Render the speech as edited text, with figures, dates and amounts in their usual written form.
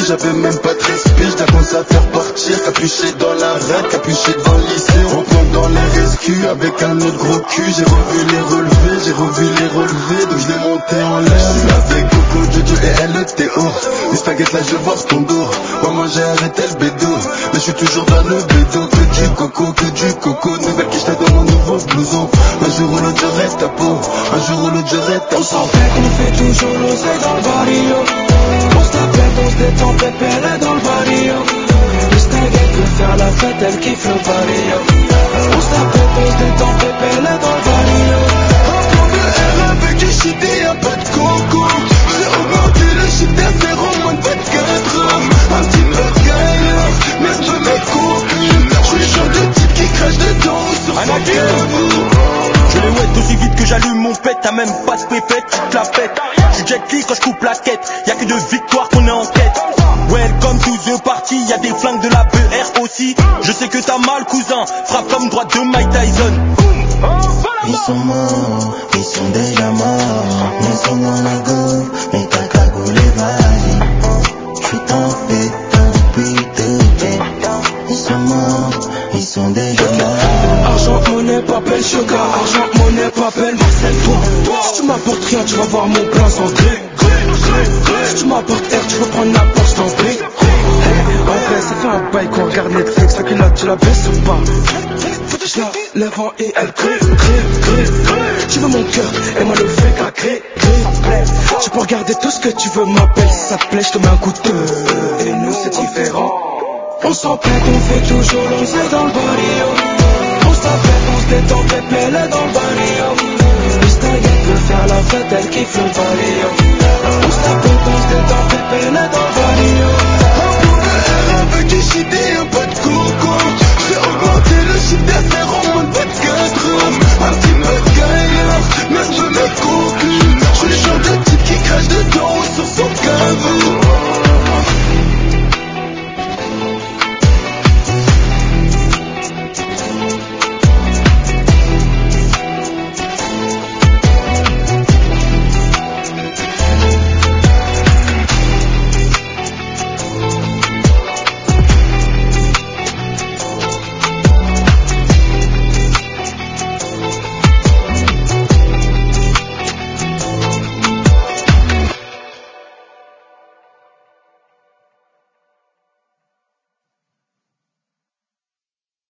j'avais même pas de respect. J't'annonce à faire partir, capuché dans la rade, capuché dans le lycée. On plante dans les rescues avec un autre gros cul. J'ai revu les relevés, j'ai revu les relevés, donc je l'ai monté en l'air. J'suis avec Coco, Jojo et elle, Théo. Les spaghettis là, je vois ton dos. Moi j'ai arrêté le bédo, mais j'suis toujours dans le bédo. Que du coco, nouvelle quiche dans mon nouveau blouson. Un jour ou l'autre je reste à peau, un jour ou l'autre je reste à peau. On s'en fait qu'on fait toujours l'oseille dans le barrio. On s'appelle, on se détend, pépère est dans le barrio. Le Stargate veut faire la fête, elle kiffe le barrio. On s'appelle, on se détend, pépère est dans le barrio. Un plan de R avec du shit et un peu de coco. J'ai augmenté le chiffre d'affaires en moins de 24 heures. Un petit peu de gaillard, mais je veux mes copies. J'suis le genre de type qui crache dedans sur son caveau. Je les wet aussi vite que j'allume mon pet. T'as même pas de pépette, tu te la pètes. J'suis Jet Li quand j'coupe la quête. Y'a que de victoires qu'on est en quête. Welcome to the party. Y'a des flingues de la BR aussi. Je sais que t'as mal cousin. Frappe comme droite de Mike Tyson. Ils sont morts, ils sont déjà morts. Mais sont dans la go, mais ta cagoule est vas-y. J'suis tombé depuis deux. Ils sont morts, ils sont déjà morts. Argent, monnaie, papel, sugar. Argent, monnaie, papel, Marcel, toi. Si tu m'apportes rien, tu vas voir mon plan sans gré. Si tu m'apportes R, tu veux prendre la porte sans prix. En vrai, ça fait un bail qu'on regarde Netflix. Fait que là, tu la baisses ou pas? Je la lève en et elle crée. Tu veux mon cœur, et moi le fait qu'à créer. Tu peux regarder tout ce que tu veux, m'appelle. Si ça te plaît, je te mets un coup de deux. Et nous, c'est différent. On s'en plaît, on fait toujours l'oseille dans le barrio. On s'appelle, on se détend, pépé, elle est dans le barrio. Le Stargate veut faire la fête, elle kiffe le barrio. On s'appelle, on se détend,